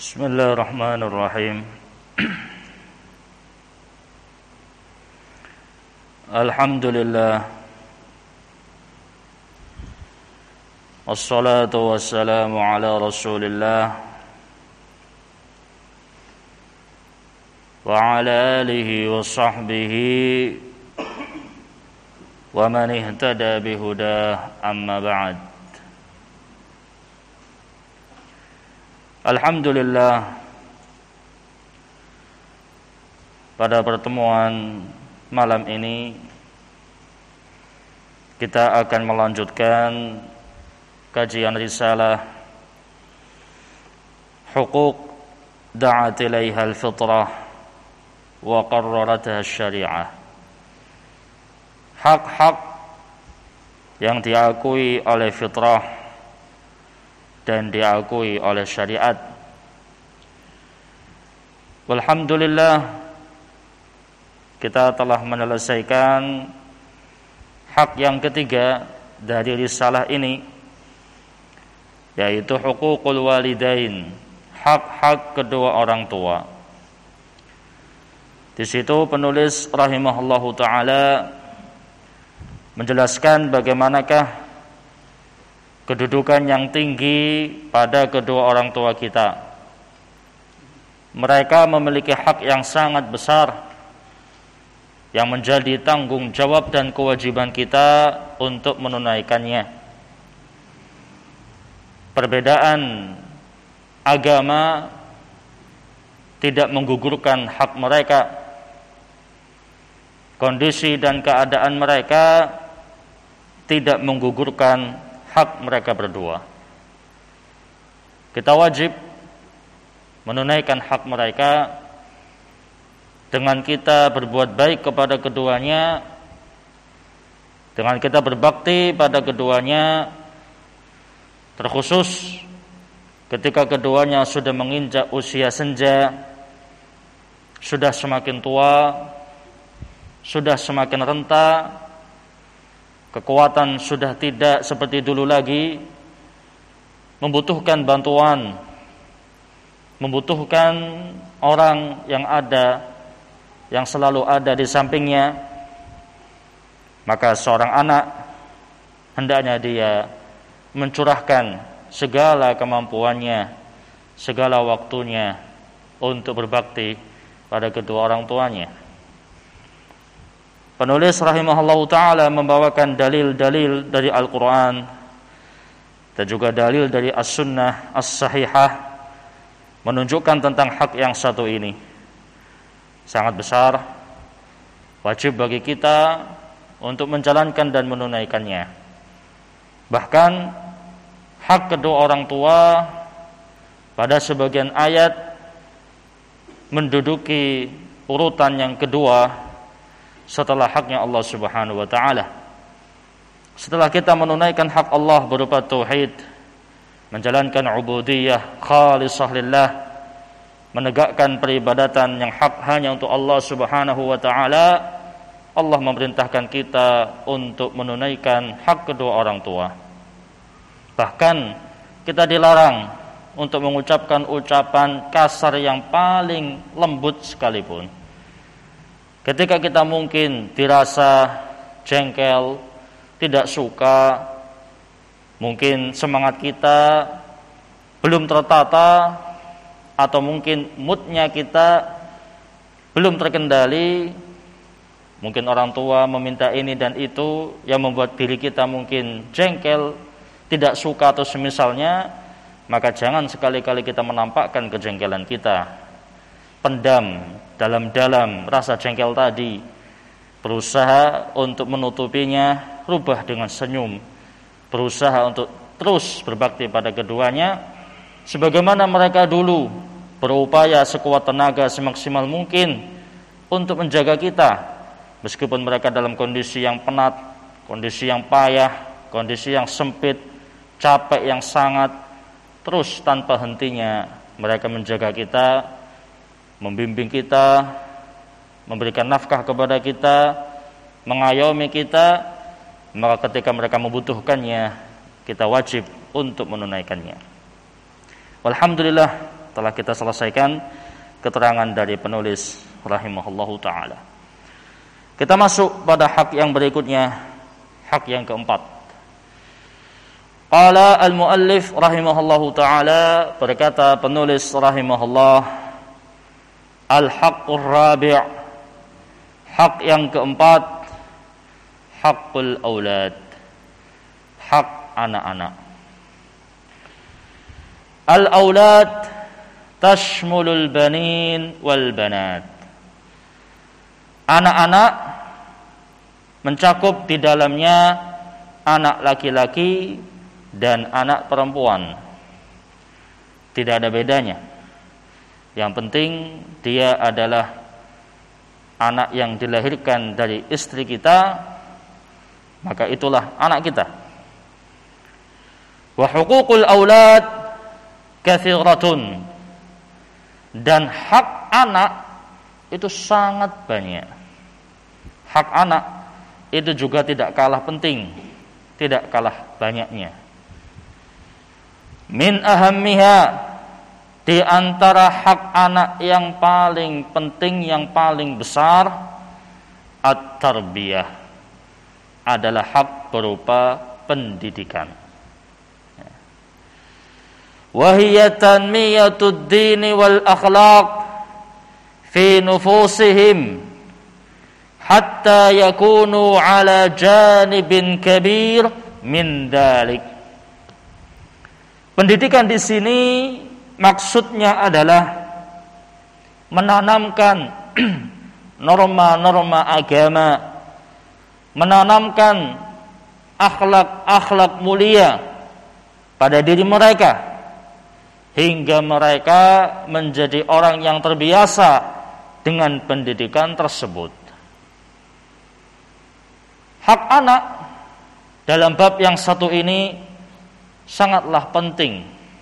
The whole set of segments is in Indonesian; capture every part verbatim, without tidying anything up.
Bismillahirrahmanirrahim. Alhamdulillah. Wassalatu wassalamu ala Rasulillah wa ala alihi wa sahbihi wa man ihtada bihudah, amma ba'd. Alhamdulillah, pada pertemuan malam ini kita akan melanjutkan kajian risalah Huquq da'at ilaiha al-fitrah wa qarraratha syariah. Hak-hak yang diakui oleh fitrah dan diakui oleh syariat. Alhamdulillah, kita telah menyelesaikan hak yang ketiga dari risalah ini, yaitu huququl walidain, hak-hak kedua orang tua. Di situ penulis rahimahullahu taala menjelaskan bagaimanakah kedudukan yang tinggi pada kedua orang tua kita. Mereka memiliki hak yang sangat besar yang menjadi tanggung jawab dan kewajiban kita untuk menunaikannya. Perbedaan agama tidak menggugurkan hak mereka. Kondisi dan keadaan mereka tidak menggugurkan hak mereka berdua. Kita wajib menunaikan hak mereka dengan kita berbuat baik kepada keduanya, dengan kita berbakti pada keduanya, terkhusus ketika keduanya sudah menginjak usia senja, sudah semakin tua, sudah semakin renta, kekuatan sudah tidak seperti dulu lagi, membutuhkan bantuan, membutuhkan orang yang ada, yang selalu ada di sampingnya. Maka seorang anak hendaknya dia mencurahkan segala kemampuannya, segala waktunya untuk berbakti pada kedua orang tuanya. Penulis rahimahullahu ta'ala membawakan dalil-dalil dari Al-Quran dan juga dalil dari As-Sunnah As-Sahihah menunjukkan tentang hak yang satu ini. Sangat besar, wajib bagi kita untuk menjalankan dan menunaikannya. Bahkan hak kedua orang tua pada sebagian ayat menduduki urutan yang kedua setelah haknya Allah Subhanahu wa taala. Setelah kita menunaikan hak Allah berupa tauhid, menjalankan ubudiyah khalisah lillah, menegakkan peribadatan yang hak hanya untuk Allah Subhanahu wa taala, Allah memerintahkan kita untuk menunaikan hak kedua orang tua. Bahkan kita dilarang untuk mengucapkan ucapan kasar yang paling lembut sekalipun. Ketika kita mungkin dirasa jengkel, tidak suka, mungkin semangat kita belum tertata, atau mungkin moodnya kita belum terkendali, mungkin orang tua meminta ini dan itu yang membuat diri kita mungkin jengkel, tidak suka atau semisalnya, maka jangan sekali-kali kita menampakkan kejengkelan kita. Pendam dalam-dalam rasa jengkel tadi, berusaha untuk menutupinya, rubah dengan senyum, berusaha untuk terus berbakti pada keduanya sebagaimana mereka dulu berupaya sekuat tenaga semaksimal mungkin untuk menjaga kita, meskipun mereka dalam kondisi yang penat, kondisi yang payah, kondisi yang sempit, capek yang sangat. Terus tanpa hentinya mereka menjaga kita, membimbing kita, memberikan nafkah kepada kita, mengayomi kita. Maka ketika mereka membutuhkannya, kita wajib untuk menunaikannya. Alhamdulillah, telah kita selesaikan keterangan dari penulis rahimahullahu taala. Kita masuk pada hak yang berikutnya, hak yang keempat. Qala al-muallif rahimahullahu taala, berkata penulis rahimahullah, al-haqqur rabi', hak yang keempat, haqqul aulad, hak anak-anak. Al-aulad tashmulul banin wal banat. Anak-anak mencakup di dalamnya anak laki-laki dan anak perempuan. Tidak ada bedanya. Yang penting dia adalah anak yang dilahirkan dari istri kita, maka itulah anak kita. Wa huququl aulad kathiratun, dan hak anak itu sangat banyak. Hak anak itu juga tidak kalah penting, tidak kalah banyaknya. Min ahammiha, di antara hak anak yang paling penting, yang paling besar, at-tarbiyah, adalah hak berupa pendidikan. Wahiyya tanmiyatud dini wal akhlaq fi nufusihim hatta yakunu ala janibin kabir min dalik. Pendidikan di sini maksudnya adalah menanamkan norma-norma agama, menanamkan akhlak-akhlak mulia pada diri mereka, hingga mereka menjadi orang yang terbiasa dengan pendidikan tersebut. Hak anak dalam bab yang satu ini sangatlah penting.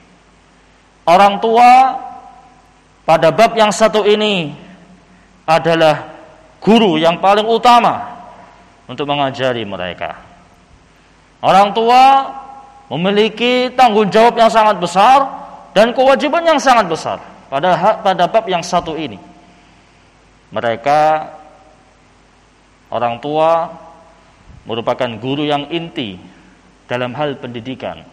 Orang tua pada bab yang satu ini adalah guru yang paling utama untuk mengajari mereka. Orang tua memiliki tanggung jawab yang sangat besar dan kewajiban yang sangat besar pada pada bab yang satu ini. Mereka, orang tua, merupakan guru yang inti dalam hal pendidikan.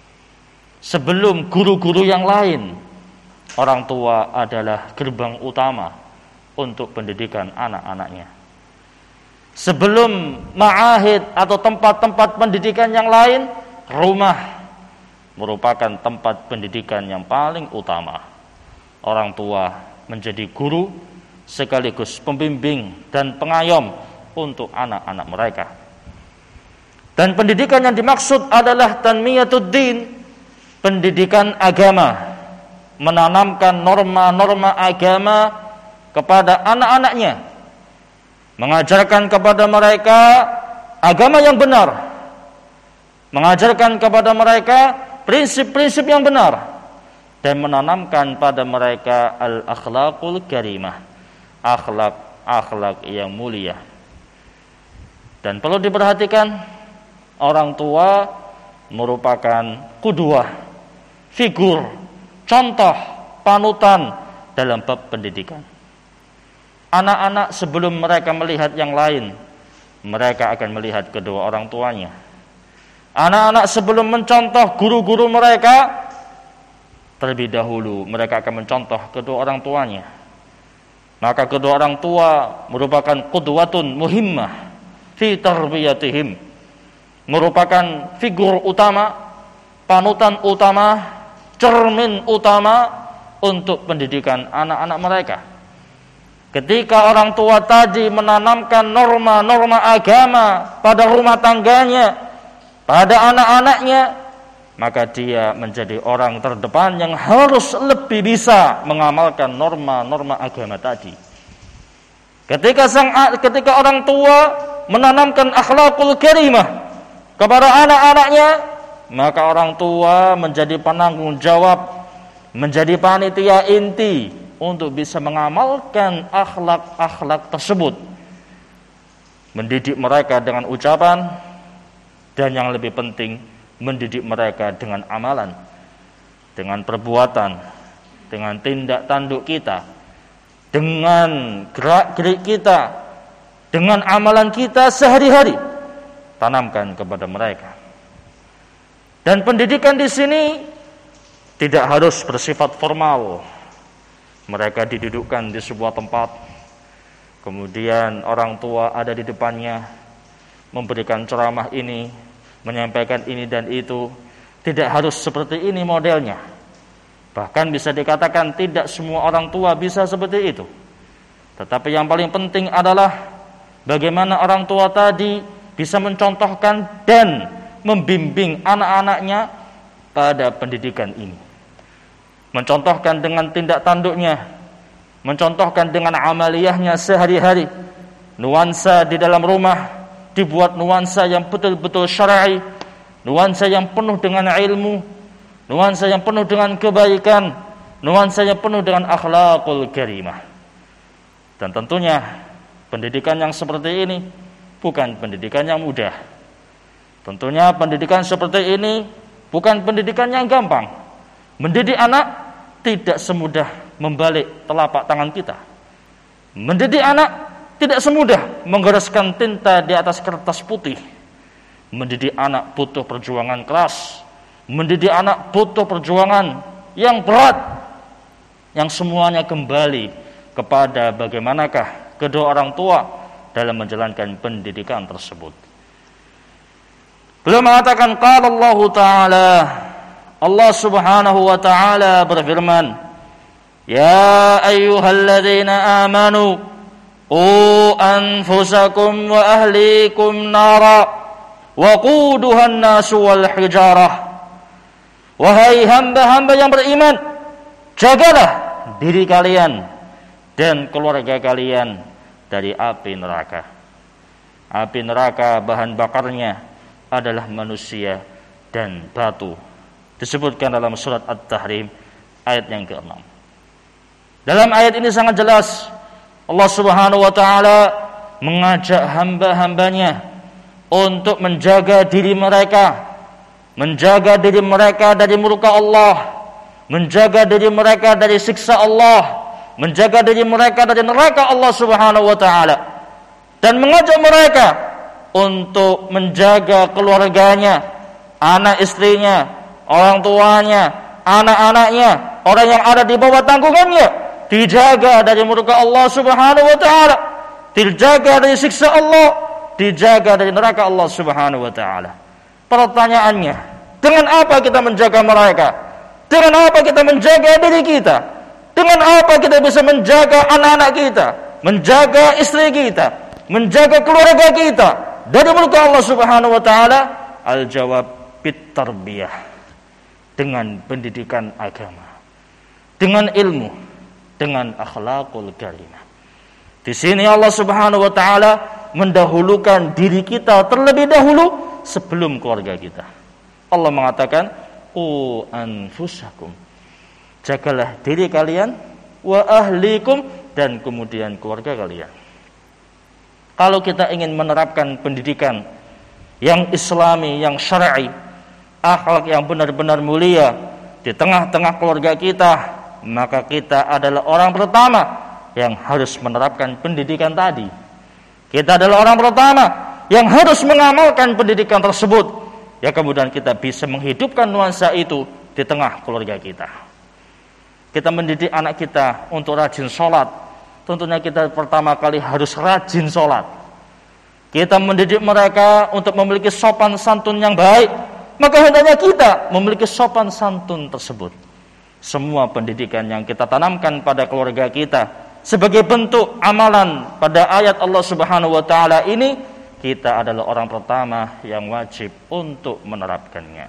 Sebelum guru-guru yang lain, orang tua adalah gerbang utama untuk pendidikan anak-anaknya. Sebelum ma'ahid atau tempat-tempat pendidikan yang lain, rumah merupakan tempat pendidikan yang paling utama. Orang tua menjadi guru sekaligus pembimbing dan pengayom untuk anak-anak mereka. Dan pendidikan yang dimaksud adalah tanmiyatud din, pendidikan agama, menanamkan norma-norma agama kepada anak-anaknya, mengajarkan kepada mereka agama yang benar, mengajarkan kepada mereka prinsip-prinsip yang benar, dan menanamkan pada mereka al-akhlaqul karimah, akhlak-akhlak yang mulia. Dan perlu diperhatikan, orang tua merupakan qudwah, figur, contoh, panutan dalam bab pendidikan. Anak-anak sebelum mereka melihat yang lain, mereka akan melihat kedua orang tuanya. Anak-anak sebelum mencontoh guru-guru mereka, terlebih dahulu mereka akan mencontoh kedua orang tuanya. Maka kedua orang tua merupakan qudwatun muhimmah fi tarbiyatihim, merupakan figur utama, panutan utama, cermin utama untuk pendidikan anak-anak mereka. Ketika orang tua tadi menanamkan norma-norma agama pada rumah tangganya, pada anak-anaknya, maka dia menjadi orang terdepan yang harus lebih bisa mengamalkan norma-norma agama tadi. Ketika sang ketika orang tua menanamkan akhlakul karimah kepada anak-anaknya, maka orang tua menjadi penanggung jawab, menjadi panitia inti untuk bisa mengamalkan akhlak-akhlak tersebut, mendidik mereka dengan ucapan, dan yang lebih penting, mendidik mereka dengan amalan, dengan perbuatan, dengan tindak tanduk kita, dengan gerak-gerik kita, dengan amalan kita sehari-hari, tanamkan kepada mereka. Dan pendidikan di sini tidak harus bersifat formal. Mereka didudukkan di sebuah tempat, kemudian orang tua ada di depannya, memberikan ceramah ini, menyampaikan ini dan itu. Tidak harus seperti ini modelnya. Bahkan bisa dikatakan tidak semua orang tua bisa seperti itu. Tetapi yang paling penting adalah bagaimana orang tua tadi bisa mencontohkan dan membimbing anak-anaknya pada pendidikan ini. Mencontohkan dengan tindak tanduknya, mencontohkan dengan amaliyahnya sehari-hari. Nuansa di dalam rumah dibuat nuansa yang betul-betul syar'i, nuansa yang penuh dengan ilmu, nuansa yang penuh dengan kebaikan, nuansa yang penuh dengan akhlakul karimah. Dan tentunya pendidikan yang seperti ini bukan pendidikan yang mudah. Tentunya pendidikan seperti ini bukan pendidikan yang gampang. Mendidik anak tidak semudah membalik telapak tangan kita. Mendidik anak tidak semudah menggoreskan tinta di atas kertas putih. Mendidik anak butuh perjuangan keras. Mendidik anak butuh perjuangan yang berat, yang semuanya kembali kepada bagaimanakah kedua orang tua dalam menjalankan pendidikan tersebut. Beliau mengatakan, qala Allah Ta'ala, Allah Subhanahu wa Ta'ala berfirman, ya ayyuhalladzina amanu qu anfusakum wa ahlikum nara waquduha an-nasu wal hijarah. Wahai hamba-hamba yang beriman, jagalah diri kalian dan keluarga kalian dari api neraka. Api neraka bahan bakarnya adalah manusia dan batu. Disebutkan dalam surat At-Tahrim ayat yang keenam. Dalam ayat ini sangat jelas Allah Subhanahu wa Ta'ala mengajak hamba-hambanya untuk menjaga diri mereka, menjaga diri mereka dari murka Allah, menjaga diri mereka dari siksa Allah, menjaga diri mereka dari neraka Allah Subhanahu wa Ta'ala, dan mengajak mereka untuk menjaga keluarganya, anak istrinya, orang tuanya, anak-anaknya, orang yang ada di bawah tanggungannya, dijaga dari murka Allah Subhanahu wa Ta'ala, dijaga dari siksa Allah, dijaga dari neraka Allah Subhanahu wa Ta'ala. Pertanyaannya, dengan apa kita menjaga mereka? Dengan apa kita menjaga diri kita? Dengan apa kita bisa menjaga anak-anak kita, menjaga istri kita, menjaga keluarga kita dari murka Allah Subhanahu wa Ta'ala? Al-jawab bit-tarbiyah, dengan pendidikan agama, dengan ilmu, dengan akhlakul karimah. Di sini Allah Subhanahu wa Ta'ala mendahulukan diri kita terlebih dahulu sebelum keluarga kita. Allah mengatakan, qu anfusakum, jagalah diri kalian, wa ahlikum, dan kemudian keluarga kalian. Kalau kita ingin menerapkan pendidikan yang islami, yang syar'i, akhlak yang benar-benar mulia di tengah-tengah keluarga kita, maka kita adalah orang pertama yang harus menerapkan pendidikan tadi. Kita adalah orang pertama yang harus mengamalkan pendidikan tersebut. Ya, kemudian kita bisa menghidupkan nuansa itu di tengah keluarga kita. Kita mendidik anak kita untuk rajin sholat. Tentunya kita pertama kali harus rajin sholat. Kita mendidik mereka untuk memiliki sopan santun yang baik. Maka hendaknya kita memiliki sopan santun tersebut. Semua pendidikan yang kita tanamkan pada keluarga kita sebagai bentuk amalan pada ayat Allah Subhanahu wa Ta'ala ini, kita adalah orang pertama yang wajib untuk menerapkannya.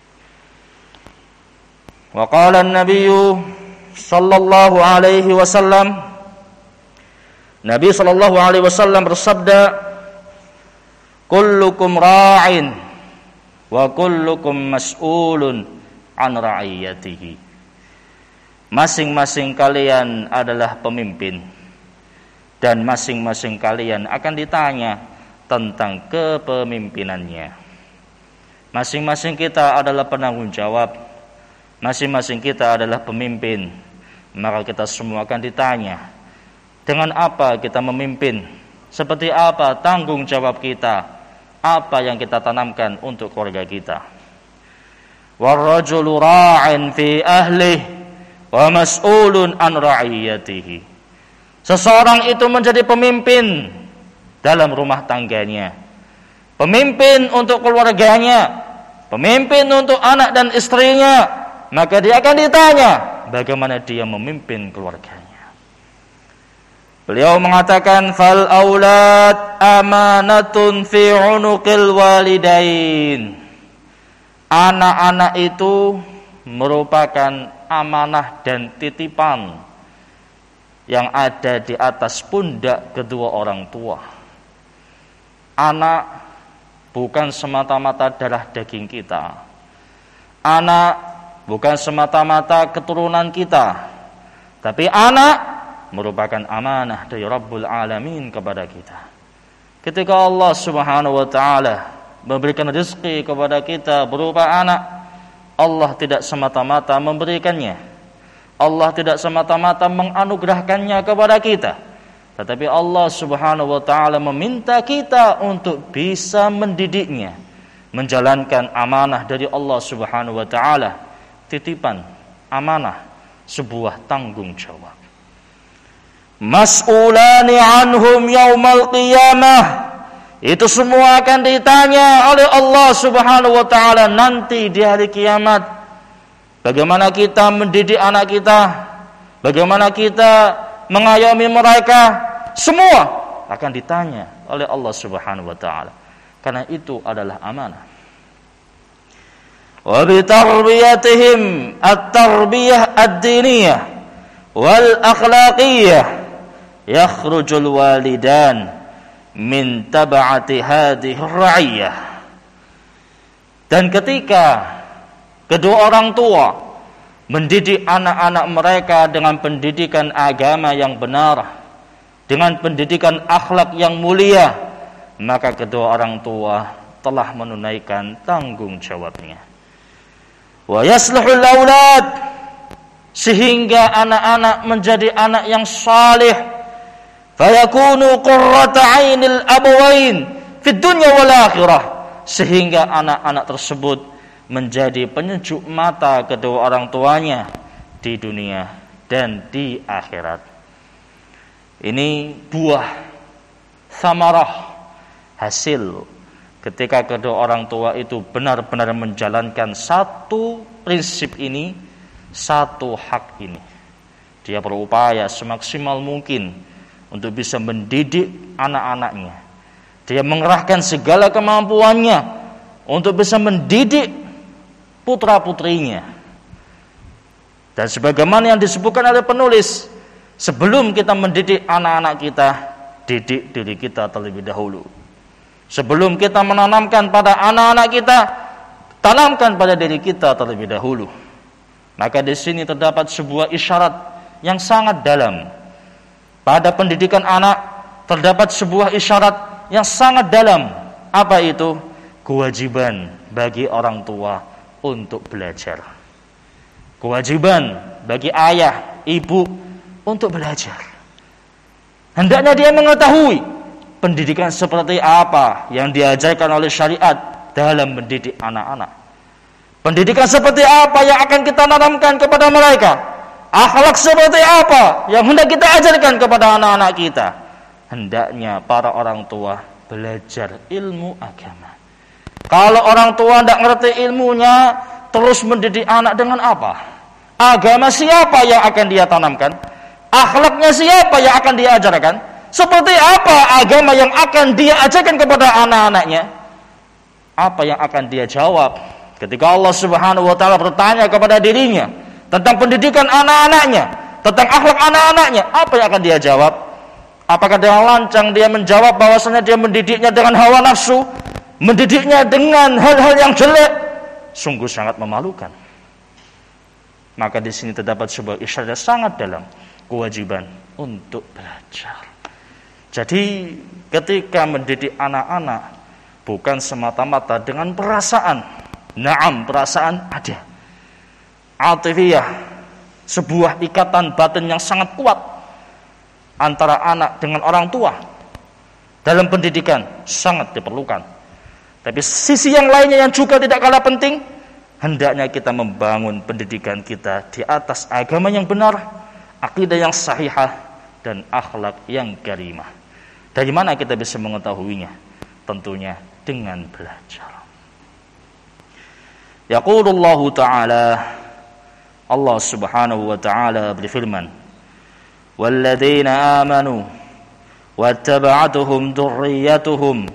Wa qala an-nabiyyu sallallahu alaihi wasallam, Nabi sallallahu alaihi wasallam bersabda, kullukum ra'in wa kullukum mas'ulun an ra'iyatihi. Masing-masing kalian adalah pemimpin, dan masing-masing kalian akan ditanya tentang kepemimpinannya. Masing-masing kita adalah penanggung jawab. Masing-masing kita adalah pemimpin. maka kita semua akan ditanya, dengan apa kita memimpin, seperti apa tanggung jawab kita, apa yang kita tanamkan untuk keluarga kita. Warrajulu ra'in fi ahlihi wa mas'ulun an ra'iyatihi. Seseorang itu menjadi pemimpin dalam rumah tangganya, pemimpin untuk keluarganya, pemimpin untuk anak dan istrinya, maka dia akan ditanya bagaimana dia memimpin keluarganya. Beliau mengatakan, fal aulad amanatun fi unuqil walidain. Anak-anak itu merupakan amanah dan titipan yang ada di atas pundak kedua orang tua. Anak bukan semata-mata darah daging kita. Anak bukan semata-mata keturunan kita. Tapi anak merupakan amanah dari Rabbul Alamin kepada kita. Ketika Allah Subhanahu wa ta'ala memberikan rezeki kepada kita berupa anak, Allah tidak semata-mata memberikannya, Allah tidak semata-mata menganugerahkannya kepada kita, tetapi Allah Subhanahu wa ta'ala meminta kita untuk bisa mendidiknya, menjalankan amanah dari Allah Subhanahu wa ta'ala. Titipan, amanah, sebuah tanggung jawab. Mas'ulani anhum yaumal qiyamah. Itu semua akan ditanya oleh Allah Subhanahu wa ta'ala nanti di hari kiamat. Bagaimana kita mendidik anak kita, bagaimana kita mengayomi mereka, semua akan ditanya oleh Allah Subhanahu wa ta'ala. Karena itu adalah amanah. Wa bi tarbiyatihim at-tarbiyah ad-diniyah wal akhlaqiyah yakhrujul walidan min tab'ati hadhihi ar-ra'iyah. Dan ketika kedua orang tua mendidik anak-anak mereka dengan pendidikan agama yang benar, dengan pendidikan akhlak yang mulia, maka kedua orang tua telah menunaikan tanggung jawabnya. Wa yaslihul aulad, sehingga anak-anak menjadi anak yang salih, fayakunu qurrata 'ainil abawain fid dunya wal akhirah, sehingga anak-anak tersebut menjadi penyejuk mata kedua orang tuanya di dunia dan di akhirat. Ini buah samarah, hasil ketika kedua orang tua itu benar-benar menjalankan satu prinsip ini, satu hak ini. Dia berupaya semaksimal mungkin untuk bisa mendidik anak-anaknya. Dia mengerahkan segala kemampuannya untuk bisa mendidik putra-putrinya. Dan sebagaimana yang disebutkan oleh penulis, sebelum kita mendidik anak-anak kita, didik diri kita terlebih dahulu. Sebelum kita menanamkan pada anak-anak kita, tanamkan pada diri kita terlebih dahulu. Maka di sini terdapat sebuah isyarat yang sangat dalam. Pada pendidikan anak terdapat sebuah isyarat yang sangat dalam. Apa itu? Kewajiban bagi orang tua untuk belajar. Kewajiban bagi ayah, ibu untuk belajar. Hendaknya dia mengetahui pendidikan seperti apa yang diajarkan oleh syariat dalam mendidik anak-anak. Pendidikan seperti apa yang akan kita tanamkan kepada mereka? Akhlak seperti apa yang hendak kita ajarkan kepada anak-anak kita? Hendaknya para orang tua belajar ilmu agama. Kalau orang tua tidak ngerti ilmunya, terus mendidik anak dengan apa? Agama siapa yang akan dia tanamkan? Akhlaknya siapa yang akan dia ajarkan? Seperti apa agama yang akan dia ajarkan kepada anak-anaknya? Apa yang akan dia jawab ketika Allah Subhanahu wa ta'ala bertanya kepada dirinya tentang pendidikan anak-anaknya, tentang akhlak anak-anaknya? Apa yang akan dia jawab? Apakah dengan lancang dia menjawab bahwasanya dia mendidiknya dengan hawa nafsu, mendidiknya dengan hal-hal yang jelek? Sungguh sangat memalukan. Maka di sini terdapat sebuah isyarat sangat dalam, kewajiban untuk belajar. Jadi ketika mendidik anak-anak bukan semata-mata dengan perasaan. Naam, perasaan ada. Atifiyah, sebuah ikatan batin yang sangat kuat antara anak dengan orang tua dalam pendidikan sangat diperlukan. Tapi sisi yang lainnya yang juga tidak kalah penting, hendaknya kita membangun pendidikan kita di atas agama yang benar, akidah yang sahihah, dan akhlak yang karimah. Dari mana kita bisa mengetahuinya? Tentunya dengan belajar. Yaqulullahu ta'ala, Allah subhanahu wa ta'ala berfirman, walladzina amanu wattaba'atuhum dzurriyyatuhum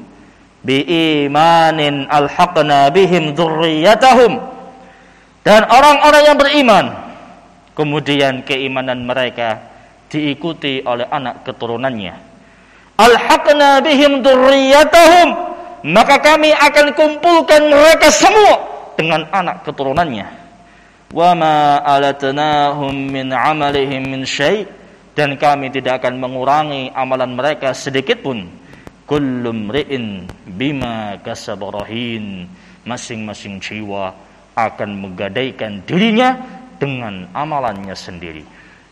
biimanin alhaqna bihim dzurriyyatahum. Dan orang-orang yang beriman, kemudian keimanan mereka diikuti oleh anak keturunannya, alhaqna bihim dzurriyyatahum, maka kami akan kumpulkan mereka semua dengan anak keturunannya. Wa ma alatnahum min amalihim min syai', dan kami tidak akan mengurangi amalan mereka sedikit pun. Kullu mri'in bima kasaba rahin, masing-masing jiwa akan menggadaikan dirinya dengan amalannya sendiri.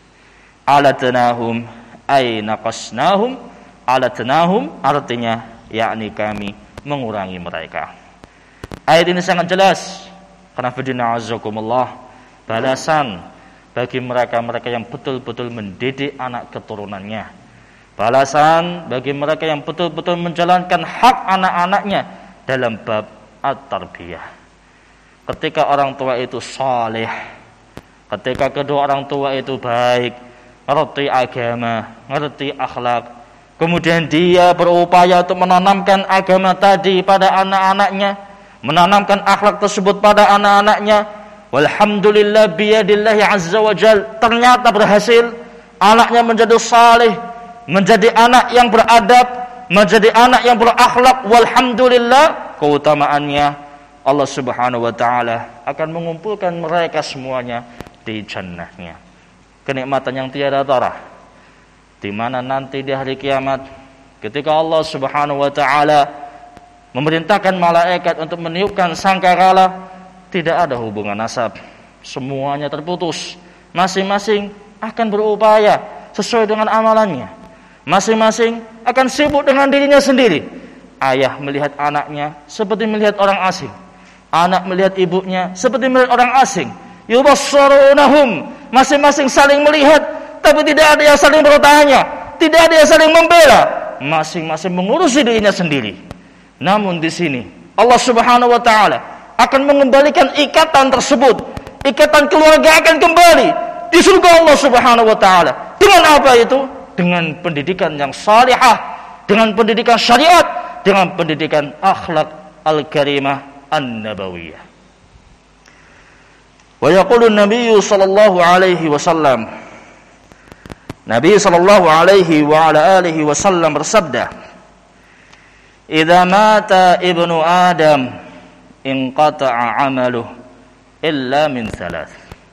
Alatnahum ay naqasnahum, alatnahum artinya yakni kami mengurangi mereka. Ayat ini sangat jelas karena fidina azakumullah, balasan bagi mereka-mereka yang betul-betul mendidik anak keturunannya, balasan bagi mereka yang betul-betul menjalankan hak anak-anaknya dalam bab at-tarbiyah. Ketika orang tua itu saleh, ketika kedua orang tua itu baik, ngerti agama, ngerti akhlak, kemudian dia berupaya untuk menanamkan agama tadi pada anak-anaknya, menanamkan akhlak tersebut pada anak-anaknya, walhamdulillah biyadillahi azza wa jal, ternyata berhasil, anaknya menjadi saleh, menjadi anak yang beradab, menjadi anak yang berakhlak, walhamdulillah, keutamaannya Allah subhanahu wa ta'ala akan mengumpulkan mereka semuanya di jannahnya. Kenikmatan yang tiada tara, di mana nanti di hari kiamat ketika Allah subhanahu wa ta'ala memerintahkan malaikat untuk meniupkan sangkakala, tidak ada hubungan nasab, semuanya terputus. Masing-masing akan berupaya sesuai dengan amalannya, masing-masing akan sibuk dengan dirinya sendiri. Ayah melihat anaknya seperti melihat orang asing, anak melihat ibunya seperti melihat orang asing. Yubassarunahum, masing-masing saling melihat, tapi tidak ada yang saling bertanya, tidak ada yang saling membela, masing-masing mengurusi dirinya sendiri. Namun di sini Allah subhanahu wa ta'ala akan mengembalikan ikatan tersebut, ikatan keluarga akan kembali di surga Allah subhanahu wa ta'ala. Dengan apa itu? Dengan pendidikan yang salihah, dengan pendidikan syariat, dengan pendidikan akhlak al-karimah an-nabawiyah. Wa yaqulu an-nabiy sallallahu alaihi wasallam, Nabi sallallahu alaihi wa ala alihi wasallam bersabda, idza mata ibnu adam inqata'a 'amaluhu illa min thalath.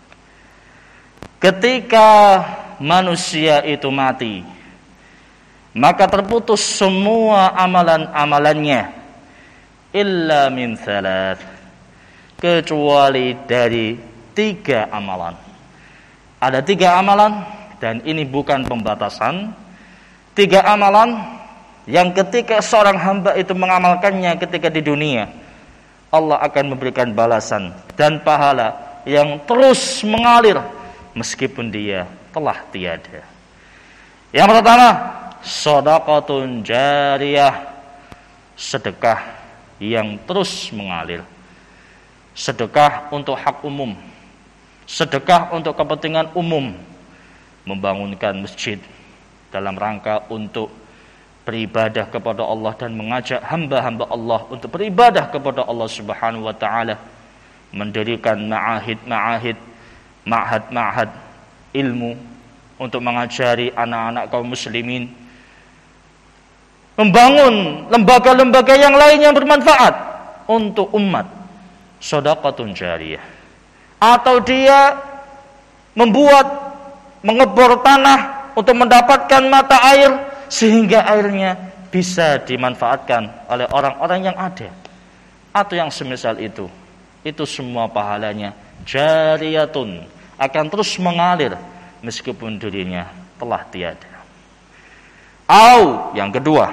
Ketika manusia itu mati, maka terputus semua amalan-amalannya illa min thalath, kecuali dari tiga amalan. Ada tiga amalan, dan ini bukan pembatasan. Tiga amalan yang ketika seorang hamba itu mengamalkannya ketika di dunia, Allah akan memberikan balasan dan pahala yang terus mengalir meskipun dia telah tiada. Yang pertama, shadaqatun jariyah, sedekah yang terus mengalir. Sedekah untuk hak umum, sedekah untuk kepentingan umum, membangunkan masjid dalam rangka untuk beribadah kepada Allah dan mengajak hamba-hamba Allah untuk beribadah kepada Allah subhanahu wa ta'ala, mendirikan ma'ahid-ma'ahid, ma'had-ma'had ilmu untuk mengajari anak-anak kaum muslimin, membangun lembaga-lembaga yang lain yang bermanfaat untuk umat, shadaqatun jariyah. Atau dia membuat, mengebor tanah untuk mendapatkan mata air sehingga airnya bisa dimanfaatkan oleh orang-orang yang ada, atau yang semisal itu. Itu semua pahalanya jariyatun, akan terus mengalir meskipun dirinya telah tiada. Au yang kedua,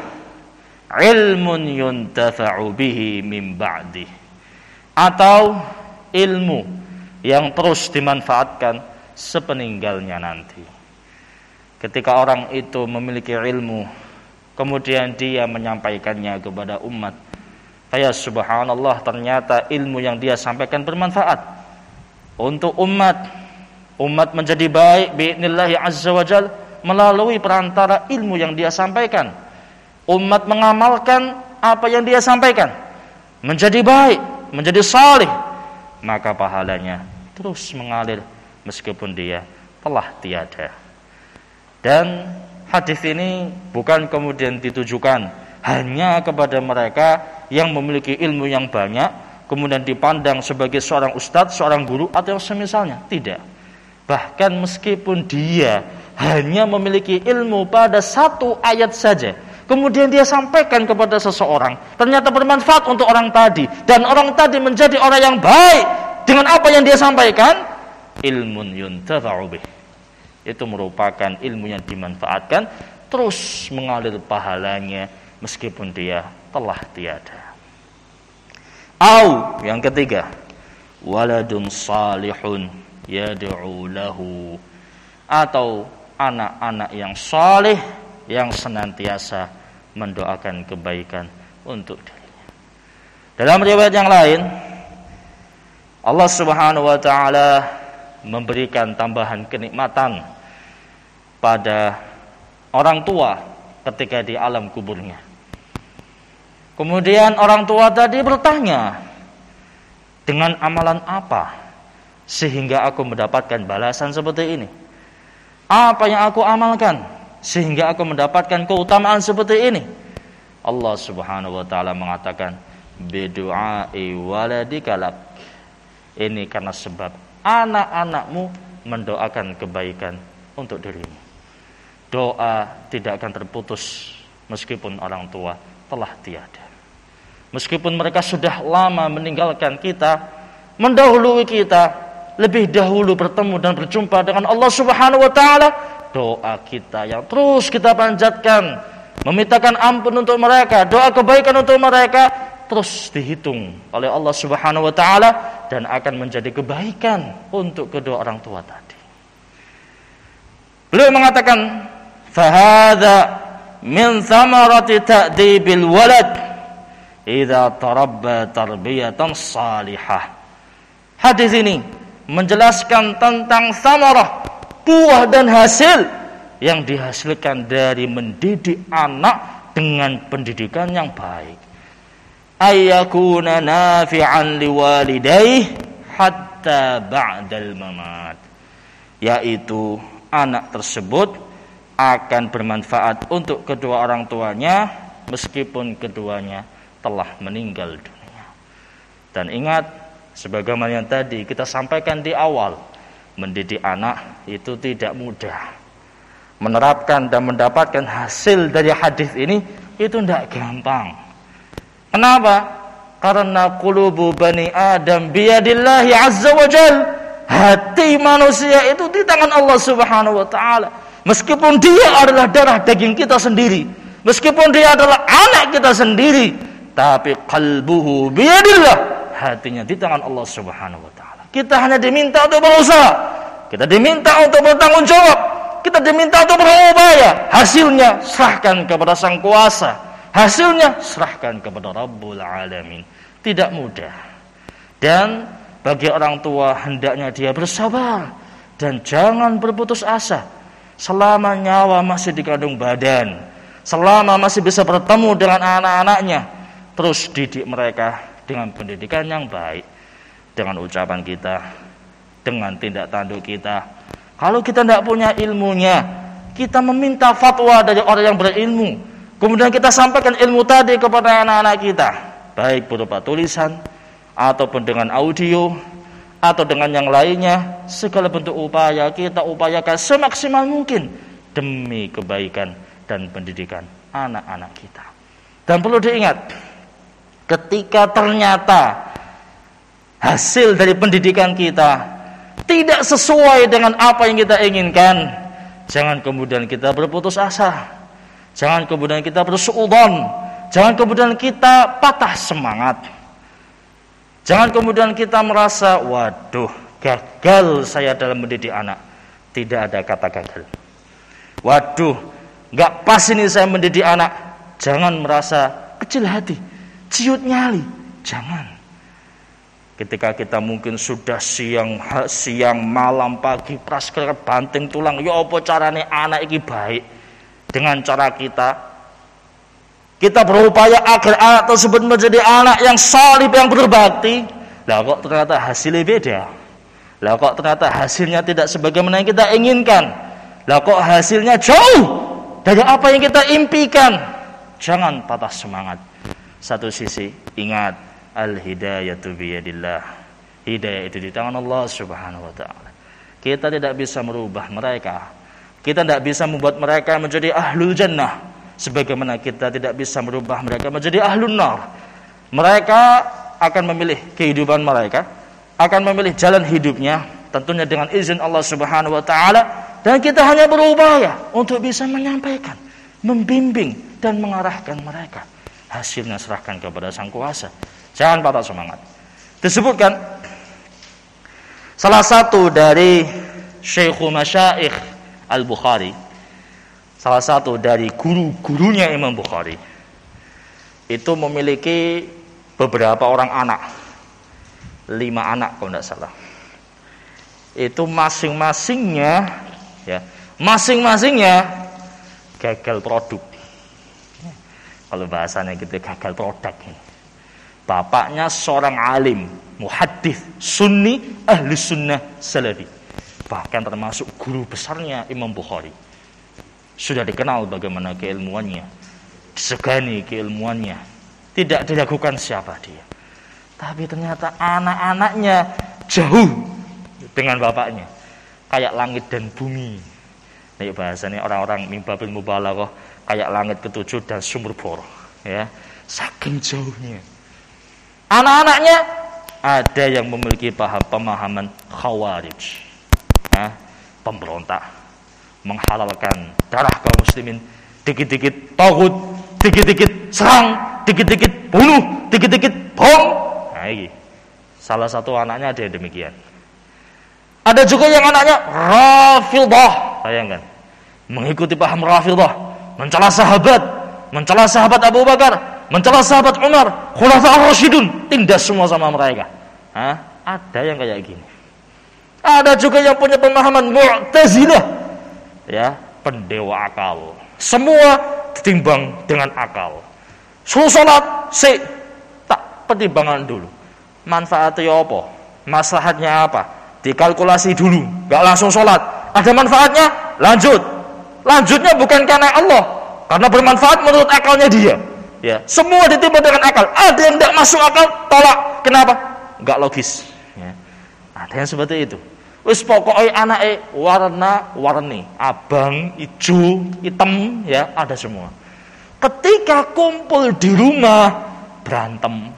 ilmun yuntafa'u bihi min ba'di, atau ilmu yang terus dimanfaatkan sepeninggalnya nanti. Ketika orang itu memiliki ilmu, kemudian dia menyampaikannya kepada umat, kayak subhanallah, ternyata ilmu yang dia sampaikan bermanfaat untuk umat. Umat menjadi baik bi'idnillahi azza wa jal melalui perantara ilmu yang dia sampaikan. Umat mengamalkan apa yang dia sampaikan, menjadi baik, menjadi salih, maka pahalanya terus mengalir meskipun dia telah tiada. Dan hadis ini bukan kemudian ditujukan hanya kepada mereka yang memiliki ilmu yang banyak, kemudian dipandang sebagai seorang ustadz, seorang guru, atau yang semisalnya. Tidak. Bahkan meskipun dia hanya memiliki ilmu pada satu ayat saja, kemudian dia sampaikan kepada seseorang, ternyata bermanfaat untuk orang tadi, dan orang tadi menjadi orang yang baik dengan apa yang dia sampaikan, ilmun yuntafa'u bih, itu merupakan ilmu yang dimanfaatkan, terus mengalir pahalanya meskipun dia telah tiada. Au yang ketiga, waladun salihun yad'u lahu, atau anak-anak yang saleh yang senantiasa mendoakan kebaikan untuk dirinya. Dalam riwayat yang lain, Allah Subhanahu wa taala memberikan tambahan kenikmatan pada orang tua ketika di alam kuburnya. Kemudian orang tua tadi bertanya, dengan amalan apa sehingga aku mendapatkan balasan seperti ini? Apa yang aku amalkan sehingga aku mendapatkan keutamaan seperti ini? Allah Subhanahu wa taala mengatakan, bidu'ai waladika lak, ini karena sebab anak-anakmu mendoakan kebaikan untuk dirimu. Doa tidak akan terputus meskipun orang tua telah tiada. Meskipun mereka sudah lama meninggalkan kita, mendahului kita, lebih dahulu bertemu dan berjumpa dengan Allah Subhanahu wa taala, doa kita yang terus kita panjatkan, memintakan ampun untuk mereka, doa kebaikan untuk mereka, terus dihitung oleh Allah Subhanahu wa taala dan akan menjadi kebaikan untuk kedua orang tua tadi. Beliau mengatakan, fahadha min thamarati ta'dibil walad idza tarabba tarbiyatan salihah. Hadis ini menjelaskan tentang samarah, buah dan hasil yang dihasilkan dari mendidik anak dengan pendidikan yang baik. Ayyakuna nafi'an liwalidayhi hatta ba'dal mamat, yaitu anak tersebut akan bermanfaat untuk kedua orang tuanya meskipun keduanya telah meninggal dunia. Dan ingat, sebagaimana yang tadi kita sampaikan di awal, mendidik anak itu tidak mudah. Menerapkan dan mendapatkan hasil dari hadis ini itu tidak gampang. Kenapa? Karena qulubu bani Adam biyadillahi azza wa jal. Hati manusia itu di tangan Allah Subhanahu wa taala. Meskipun dia adalah darah daging kita sendiri, meskipun dia adalah anak kita sendiri, tapi qalbuhu biyadillah, hatinya di tangan Allah Subhanahu wa taala. Kita hanya diminta untuk berusaha, kita diminta untuk bertanggung jawab, kita diminta untuk berupaya. Hasilnya serahkan kepada Sang Kuasa, hasilnya serahkan kepada Rabbul Alamin. Tidak mudah. Dan bagi orang tua hendaknya dia bersabar dan jangan berputus asa selama nyawa masih di kandung badan, selama masih bisa bertemu dengan anak-anaknya. Terus didik mereka dengan pendidikan yang baik, dengan ucapan kita, dengan tindak tanduk kita. Kalau kita tidak punya ilmunya, kita meminta fatwa dari orang yang berilmu, kemudian kita sampaikan ilmu tadi kepada anak-anak kita, baik berupa tulisan ataupun dengan audio atau dengan yang lainnya. Segala bentuk upaya kita upayakan semaksimal mungkin demi kebaikan dan pendidikan anak-anak kita. Dan perlu diingat, ketika ternyata hasil dari pendidikan kita tidak sesuai dengan apa yang kita inginkan, jangan kemudian kita berputus asa, jangan kemudian kita bersuudzon, jangan kemudian kita patah semangat, jangan kemudian kita merasa, waduh, gagal saya dalam mendidik anak. Tidak ada kata gagal. Waduh, gak pas ini saya mendidik anak. Jangan merasa kecil hati, ciut nyali, jangan. Ketika kita mungkin sudah siang, siang, malam, pagi, prasker, banting tulang, ya apa carane anak iki baik. Dengan cara kita, kita berupaya agar anak tersebut menjadi anak yang salih, yang berbakti. Lah kok ternyata hasilnya beda. Lah kok ternyata hasilnya tidak sebagaimana yang kita inginkan. Lah kok hasilnya jauh dari apa yang kita impikan. Jangan patah semangat. Satu sisi, ingat, al-hidayatu biyadillah. Hidayah itu di tangan Allah Subhanahu wa taala. Kita tidak bisa merubah mereka. Kita tidak bisa membuat mereka menjadi ahlul jannah, sebagaimana kita tidak bisa merubah mereka menjadi ahlun nar. Mereka akan memilih kehidupan mereka, akan memilih jalan hidupnya, tentunya dengan izin Allah Subhanahu wa taala, dan kita hanya berupaya untuk bisa menyampaikan, membimbing dan mengarahkan mereka. Hasilnya serahkan kepada Sang Kuasa. Jangan patah semangat. Disebutkan salah satu dari Syekhu Masyaikh Al-Bukhari, salah satu dari guru-gurunya Imam Bukhari, itu memiliki beberapa orang anak, lima anak kalau tidak salah. Itu masing-masingnya, ya, masing-masingnya gagal produk. Kalau bahasanya gitu, gagal produk. Bapaknya seorang alim, muhaddits, sunni, ahli sunnah, salafi. Bahkan termasuk guru besarnya Imam Bukhari. Sudah dikenal bagaimana keilmuannya, disegani keilmuannya. Tidak diragukan siapa dia. Tapi ternyata anak-anaknya jauh dengan bapaknya. Kayak langit dan bumi. Ini bahasanya orang-orang mimbabil mubalaghah, kayak langit ketujuh dan sumur bor. Ya, saking jauhnya. Anak-anaknya ada yang memiliki paham pemahaman khawarij, ya, pemberontak, menghalalkan darah kaum muslimin, dikit-dikit taghut, dikit-dikit serang, dikit-dikit bunuh, dikit-dikit bom. Nah, ini salah satu anaknya ada yang demikian. Ada juga yang anaknya Rafidhah, bayangkan, mengikuti paham Rafidhah, mencela sahabat, mencela sahabat Abu Bakar, mencela sahabat Umar, Khulafaur Rasyidun, tindas semua sama mereka. Hah? Ada yang kayak gini. Ada juga yang punya pemahaman Mu'tazilah, ya, pendewa akal. Semua ditimbang dengan akal. Suruh salat, si tak pertimbangan dulu. Manfaatnya apa? Maslahatnya apa? Dikalkulasi dulu, enggak langsung salat. Ada manfaatnya? Lanjut. Lanjutnya bukan karena Allah, karena bermanfaat menurut akalnya dia. Ya, semua ditimbang dengan akal. Ada yang tidak masuk akal, tolak. Kenapa? Enggak logis. Ya. Ada yang seperti itu. Wis pokoknya anake warna-warni, abang, hijau, hitam, ya, ada semua. Ketika kumpul di rumah berantem.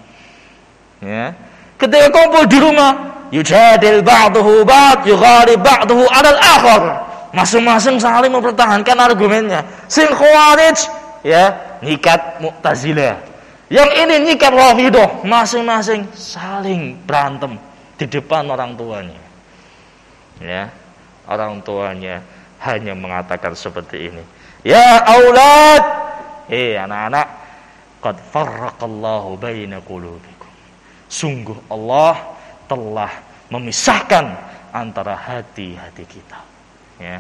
Ya. Ketika kumpul di rumah, yujadil ba'duhu ba'd, yugharib ba'duhu 'alal akhar. Masing-masing saling mempertahankan argumennya. Sing Khawarij, ya, nyikat Mu'tazilah. Yang ini nyikat Rafidhah, masing-masing saling berantem di depan orang tuanya. Ya, orang tuanya hanya mengatakan seperti ini. Ya aulad, hei anak-anak, qad farraqallahu baina qulubikum. Sungguh Allah telah memisahkan antara hati-hati kita. Ya.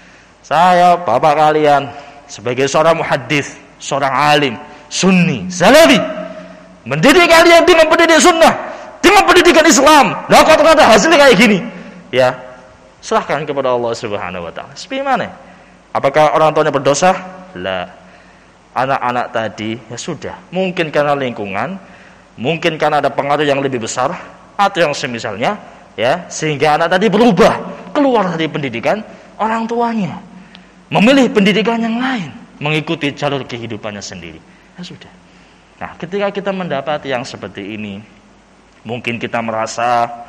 Saya bapak kalian sebagai seorang muhaddits, seorang alim, sunni, salafi, mendidik kalian dengan pendidikan sunnah, dengan pendidikan Islam. Lah kok ternyata hasilnya kayak gini. Ya, serahkan kepada Allah Subhanahu wa taala. Seperti mana? Apakah orang tuanya berdosa? La. Anak-anak tadi ya sudah, mungkin karena lingkungan, mungkin karena ada pengaruh yang lebih besar atau yang semisalnya, ya, sehingga anak tadi berubah, keluar dari pendidikan orang tuanya, memilih pendidikan yang lain, mengikuti jalur kehidupannya sendiri. Ya sudah. Nah, ketika kita mendapati yang seperti ini, mungkin kita merasa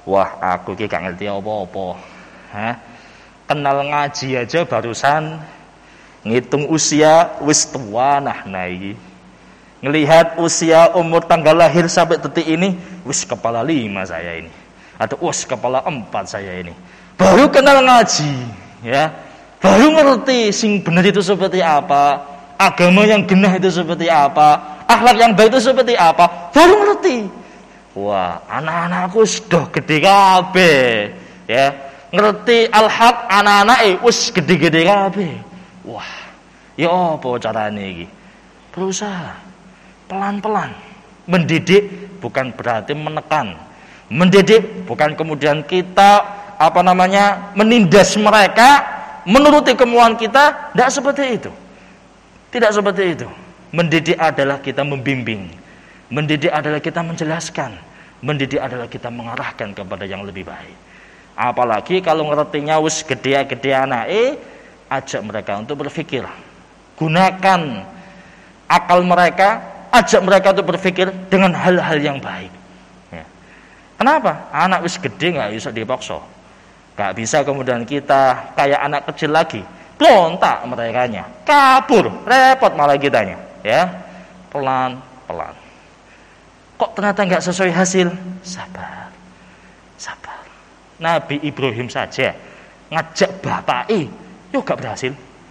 Wah, aku iki gak ngerti apa-apa. Hah? Kenal ngaji aja barusan ngitung usia wis tua nah nah iki. Ngelihat usia umur tanggal lahir sampai detik ini wis kepala lima saya ini. Atau wis kepala empat saya ini. Baru kenal ngaji, ya. Baru ngerti sing benar itu seperti apa, agama yang genah itu seperti apa, akhlak yang baik itu seperti apa. Baru ngerti. Wah, anak-anakku sudah gede kabeh, ya. Ngerti al-haq anak-anake wis gede-gede kabeh. Wah, ya apa carane iki? Berusaha pelan-pelan. Mendidik bukan berarti menekan. Mendidik bukan kemudian kita apa namanya menindas mereka menuruti kemauan kita. Tidak seperti itu. Tidak seperti itu. Mendidik adalah kita membimbing. Mendidik adalah kita menjelaskan. Mendidik adalah kita mengarahkan kepada yang lebih baik. Apalagi kalau ngertinya wis gede-gede anake, ajak mereka untuk berpikir. Gunakan akal mereka, ajak mereka untuk berpikir dengan hal-hal yang baik. Ya. Kenapa? Anak wis gede nggak bisa dipaksa. Nggak bisa kemudian kita kayak anak kecil lagi, lontak merekanya, kabur, repot malah kitanya. Ya, pelan-pelan. Kok ternyata nggak sesuai hasil? Sabar, sabar. Nabi Ibrahim saja ngajak bapake, yo gak berhasil.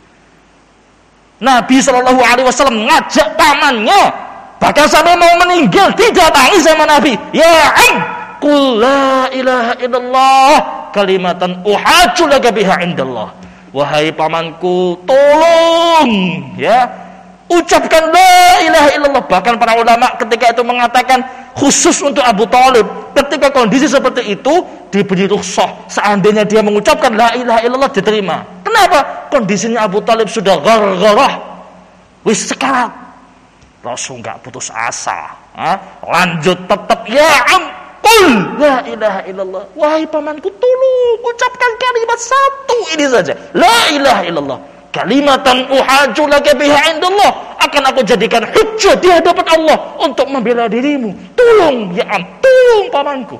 Nabi Shallallahu Alaihi Wasallam ngajak pamannya, bahkan sampai mau meninggal didatangi sama Nabi. Ya am, qul la ilaha illallah kalimatan uhajju laka biha indallah. Wahai pamanku, tolong ya, ucapkan la ilaha illallah. Bahkan para ulama ketika itu mengatakan khusus untuk Abu Thalib, ketika kondisi seperti itu diberi rukhsah, seandainya dia mengucapkan la ilaha illallah diterima. Kenapa? Kondisinya Abu Thalib sudah gargarah, wis sekarat. Rasul enggak putus asa, ha? Lanjut tetap ya am qul la ilaha illallah. Wahai pamanku, tolong ucapkan kalimat satu ini saja, la ilaha illallah. Kalimatan uhajju laka biha indallah, akan aku jadikan hujjah di hadapan Allah untuk membela dirimu. Tolong ya am, tolong pamanku.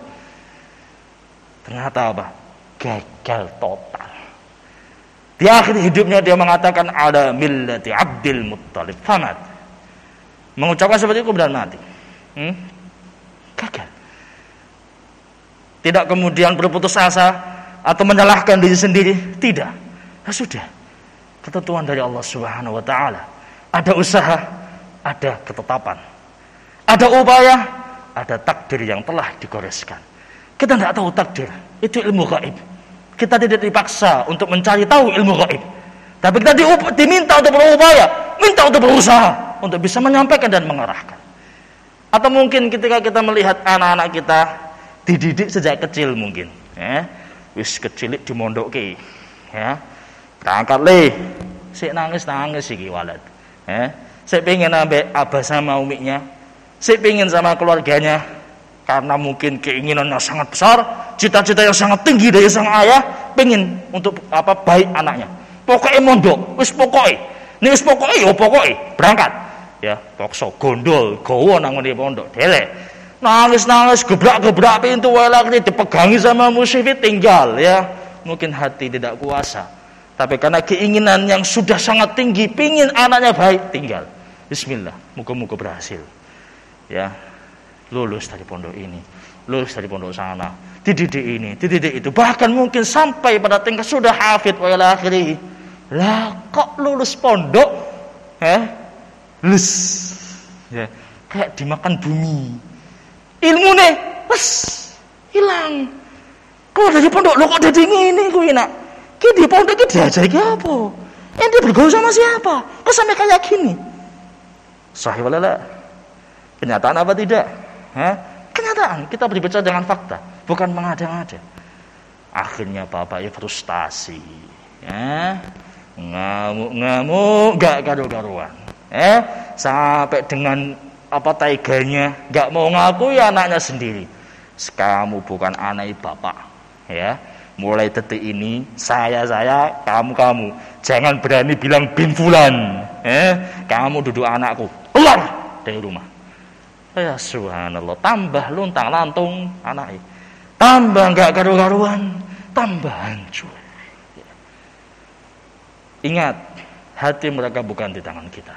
Ternyata apa? Gagal total. Di akhir hidupnya dia mengatakan ala millati Abdul Muttalib famat. Mengucapkan seperti itu kemudian mati. Hmm? Gagal. Tidak kemudian berputus asa atau menyalahkan diri sendiri, tidak. Nah, sudah. Ketentuan dari Allah Subhanahu wa taala. Ada usaha, ada ketetapan. Ada upaya, ada takdir yang telah digoreskan. Kita tidak tahu takdir, itu ilmu gaib. Kita tidak dipaksa untuk mencari tahu ilmu gaib. Tapi kita diminta untuk berupaya, minta untuk berusaha untuk bisa menyampaikan dan mengarahkan. Atau mungkin ketika kita melihat anak-anak kita dididik sejak kecil mungkin, ya. Wis kecilik dimondokke, ya. Berangkat le, sik nangis-nangis iki walad. Eh, sik pengen ambek abah sama umiknya, sik pengen sama keluarganya karena mungkin keinginannya sangat besar, cita-cita yang sangat tinggi dari sang ayah, pengen untuk apa baik anaknya. Pokoknya mondok, wis pokoke. Nek wis pokoke ya pokoke, berangkat. Ya, paksa gondol, gowo nang ngene pondok, delek. Nangis-nangis gebrak-gebrak pintu wae lagi dipegangi sama musyrif tinggal ya. Mungkin hati tidak kuasa. Tapi karena keinginan yang sudah sangat tinggi, pingin anaknya baik, tinggal. Bismillah, muka-muka berhasil. Ya, lulus dari pondok ini, lulus dari pondok sana, dididik ini, dididik itu. Bahkan mungkin sampai pada tingkat sudah hafid wa ila akhirih. Lah, kok lulus pondok? Eh, lulus. Ya, kayak dimakan bumi. Ilmu nih, wes hilang. Kok dari pondok lo kok jadi ngene kuwi nak? Ki di pondok ki diajari apa? Ente bergaul sama siapa? Kok sampai kayak gini? Sahih wala? Kenyataan apa tidak? Hah? Kenyataan. Kita berbicara dengan fakta, bukan mengada-ngada. Akhirnya bapaknya frustasi, ya, ngamuk-ngamuk, gak karu-karuan, eh, sampai dengan apa taiganya, gak mau ngakui anaknya sendiri. Kamu bukan anak bapak, ya. Mulai detik ini saya saya kamu kamu jangan berani bilang bin fulan, eh kamu duduk anakku, keluar dari rumah. Ya subhanallah, tambah luntang lantung anaknya, tambah enggak karu-karuan, tambah hancur. Ingat, hati mereka bukan di tangan kita.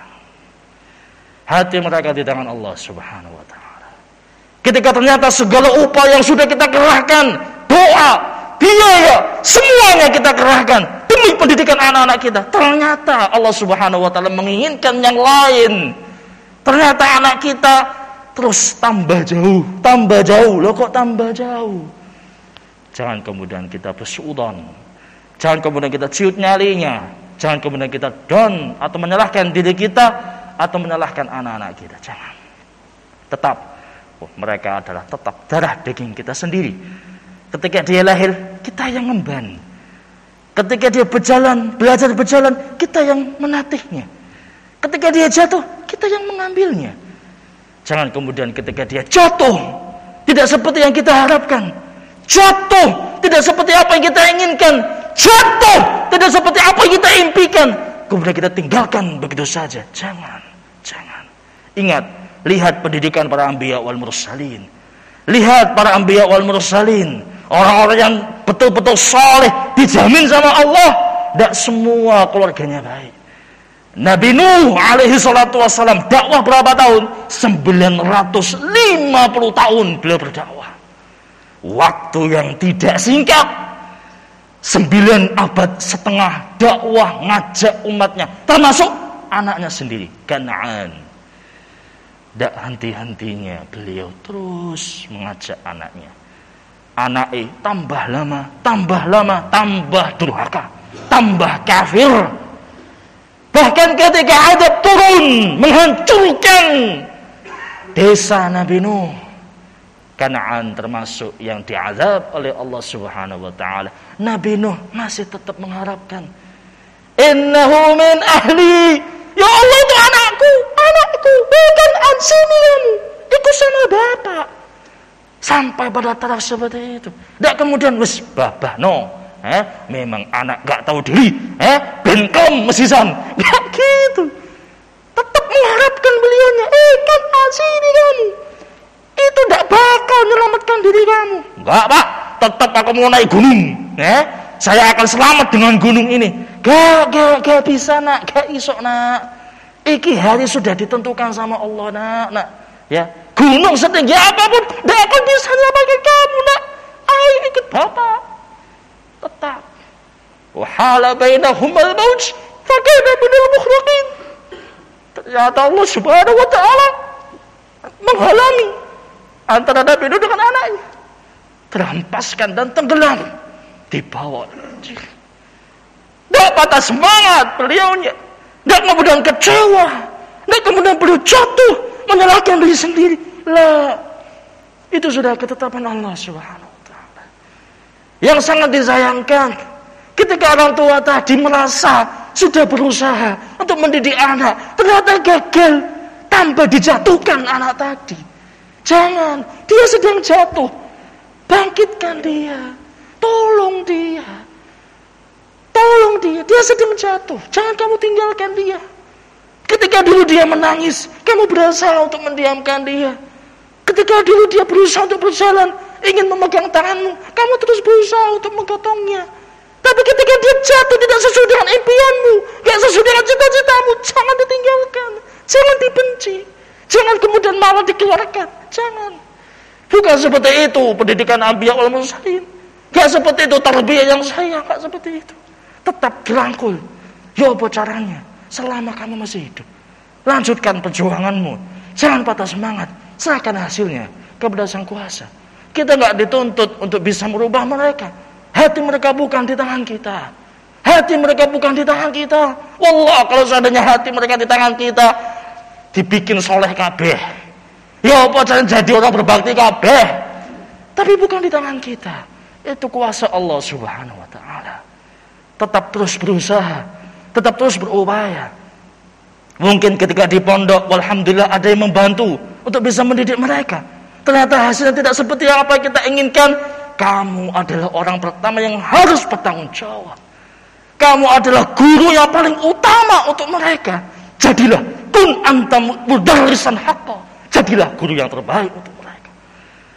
Hati mereka di tangan Allah Subhanahu wa taala. Ketika ternyata segala upaya yang sudah kita kerahkan, doa, biaya, semuanya kita kerahkan demi pendidikan anak-anak kita, ternyata Allah Subhanahu wa taala menginginkan yang lain. Ternyata anak kita terus tambah jauh, tambah jauh. Loh kok tambah jauh? Jangan kemudian kita bersuudzon. Jangan kemudian kita ciut nyalinya. Jangan kemudian kita down atau menyalahkan diri kita atau menyalahkan anak-anak kita. Jangan. Tetap oh, mereka adalah tetap darah daging kita sendiri. Ketika dia lahir, kita yang ngemban. Ketika dia berjalan, belajar berjalan, kita yang menatihnya. Ketika dia jatuh, kita yang mengambilnya. Jangan kemudian ketika dia jatuh, tidak seperti yang kita harapkan. Jatuh, tidak seperti apa yang kita inginkan. Jatuh, tidak seperti apa yang kita impikan. Kemudian kita tinggalkan begitu saja. Jangan, jangan. Ingat, lihat pendidikan para anbiya wal mursalin. Lihat para anbiya wal mursalin. Orang-orang yang betul-betul saleh, dijamin sama Allah. Tidak semua keluarganya baik. Nabi Nuh alaihi salatu wassalam dakwah berapa tahun? sembilan ratus lima puluh tahun beliau berdakwah. Waktu yang tidak singkat. Sembilan abad setengah dakwah ngajak umatnya, termasuk anaknya sendiri, Kan'an. Tak henti-hentinya beliau terus mengajak anaknya. Anaknya tambah lama, tambah lama, tambah durhaka, tambah kafir. Bahkan ketika adab turun menghancurkan desa Nabi Nuh, Kan'an termasuk yang diazab oleh Allah Subhanahu wa taala. Nabi Nuh masih tetap mengharapkan, innahu min ahli. Ya Allah, itu anakku, anakku, bukan ansini kamu. Ikut sama bapak. Sampai pada taraf seperti itu. Tidak kemudian wis babah no. Eh, memang anak gak tahu diri. Eh, benkom mesisan. Gak gitu. Tetap mengharapkan beliaunya. Eh, kan ansini kamu. Itu tidak bakal menyelamatkan diri kamu. Enggak, Pak. Tetap aku mau naik gunung. Eh, saya akan selamat dengan gunung ini. Gak, gak, gak bisa nak. Gak isok nak. Iki hari sudah ditentukan sama Allah nak. Nak. Ya, gunung setinggi apapun tidak akan bisa menyelamatkan kamu nak. Ayo ikut bapak. Tetap. Wahala bainahumul mauj. Fakana minal mukhraqin. Ternyata Allah Subhanahu wa taala menghalangi antara Nabi Nuh dengan anaknya, terhempaskan dan tenggelam di bawah. Tidak patah semangat beliaunya, tidak kemudian kecewa, tidak kemudian beliau jatuh menyalahkan diri sendiri. Lah, itu sudah ketetapan Allah Subhanahu wa taala. Yang sangat disayangkan ketika orang tua tadi merasa sudah berusaha untuk mendidik anak, ternyata gagal, tanpa dijatuhkan anak tadi. Jangan, dia sedang jatuh. Bangkitkan dia. Tolong dia. Tolong dia. Dia sedang jatuh. Jangan kamu tinggalkan dia. Ketika dulu dia menangis, kamu berusaha untuk mendiamkan dia. Ketika dulu dia berusaha untuk berjalan, ingin memegang tanganmu, kamu terus berusaha untuk menggotongnya. Tapi ketika dia jatuh tidak sesuai dengan impianmu, tidak sesuai dengan cita-citamu, jangan ditinggalkan. Jangan dibenci. Jangan kemudian malah dikeluarkan. Jangan. Bukan seperti itu pendidikan anbiya wal mursalin. Enggak seperti itu tarbiyah yang saya, enggak seperti itu. Tetap dirangkul. Ya apa caranya? Selama kamu masih hidup, lanjutkan perjuanganmu. Jangan patah semangat. Serahkan hasilnya kepada Sang Kuasa. Kita enggak dituntut untuk bisa merubah mereka. Hati mereka bukan di tangan kita. Hati mereka bukan di tangan kita. Wallah, kalau seandainya hati mereka di tangan kita, dibikin soleh kabeh. Ya apa jangan jadi orang berbakti kabeh. Tapi bukan di tangan kita. Itu kuasa Allah Subhanahu wa taala. Tetap terus berusaha, tetap terus berupaya. Mungkin ketika di pondok, alhamdulillah ada yang membantu untuk bisa mendidik mereka. Ternyata hasilnya tidak seperti apa yang kita inginkan. Kamu adalah orang pertama yang harus bertanggung jawab. Kamu adalah guru yang paling utama untuk mereka. Jadilah kun anta mudarrisan haqqa. Jadilah guru yang terbaik untuk mereka.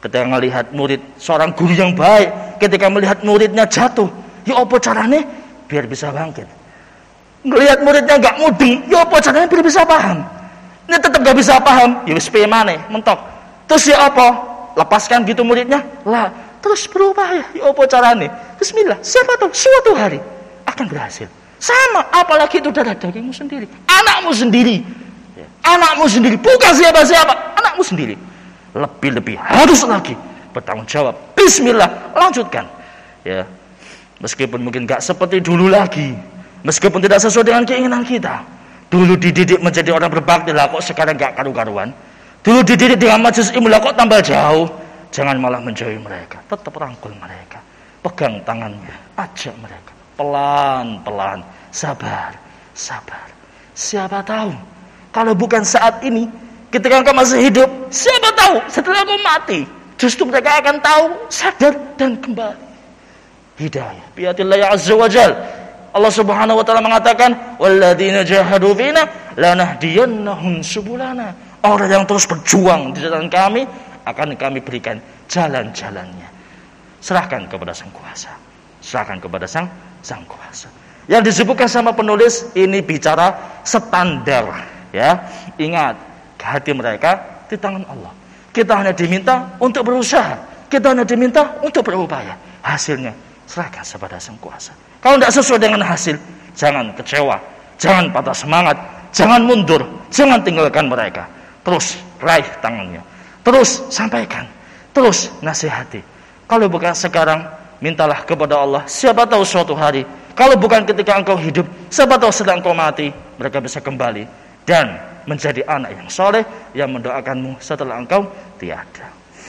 Ketika melihat murid, seorang guru yang baik, ketika melihat muridnya jatuh, ya apa caranya biar bisa bangkit. Ngelihat muridnya gak mudeng, ya apa caranya biar bisa paham. Ini tetap gak bisa paham, ya wis piye maneh, mentok. Terus ya apa? Lepaskan gitu muridnya? Lah, terus berupaya, ya apa caranya? Bismillah, siapa tahu suatu hari akan berhasil. Sama, apalagi itu darah dagingmu sendiri, anakmu sendiri. Anakmu sendiri, bukan siapa-siapa, anakmu sendiri. Lebih-lebih harus lagi bertanggung jawab. Bismillah, lanjutkan. Ya, meskipun mungkin gak seperti dulu lagi, meskipun tidak sesuai dengan keinginan kita. Dulu dididik menjadi orang berbakti, lah kok sekarang gak karu-karuan. Dulu dididik dengan majelis ilmu, lah kok tambah jauh. Jangan malah menjauhi mereka, tetap rangkul mereka, pegang tangannya, ajak mereka pelan-pelan, sabar, sabar. Siapa tahu kalau bukan saat ini, ketika engkau masih hidup, siapa tahu setelah engkau mati, justru mereka akan tahu, sadar dan kembali. Hidayah bi'adillah azza wa jal. Allah Subhanahu wa taala mengatakan, walladzina jahadu fina lanahdiyannahum subulana. Orang yang terus berjuang di jalan kami akan kami berikan jalan-jalannya. Serahkan kepada Sang Kuasa. Serahkan kepada Sang Sang Kuasa. Yang disebutkan sama penulis ini bicara standar, ya. Ingat, hati mereka di tangan Allah. Kita hanya diminta untuk berusaha, kita hanya diminta untuk berupaya. Hasilnya serahkan kepada Sang Kuasa. Kalau tidak sesuai dengan hasil, jangan kecewa, jangan patah semangat, jangan mundur, jangan tinggalkan mereka. Terus raih tangannya, terus sampaikan, terus nasihati. Kalau bukan sekarang, mintalah kepada Allah. Siapa tahu suatu hari, kalau bukan ketika engkau hidup, siapa tahu setelah engkau mati, mereka bisa kembali dan menjadi anak yang soleh, yang mendoakanmu setelah engkau tiada.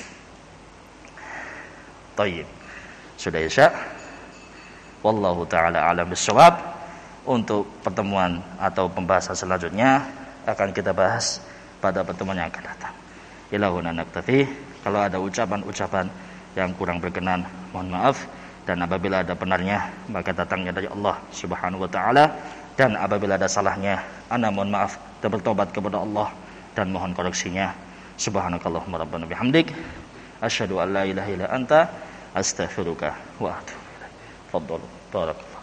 Tayyib. Sudah isya. Wallahu ta'ala a'lam bishawab. Untuk pertemuan atau pembahasan selanjutnya akan kita bahas pada pertemuan yang akan datang. Ilahuna naktafi. Kalau ada ucapan-ucapan yang kurang berkenan, mohon maaf. Dan apabila ada benarnya, maka datangnya dari Allah Subhanahu wa ta'ala. Dan apabila ada salahnya, ana mohon maaf dan bertobat kepada Allah dan mohon koreksinya. Subhanakallahumma rabbana bihamdik, asyhadu an la ilaha illa anta, astaghfiruka wa atubu ilaik. Fadhal barak.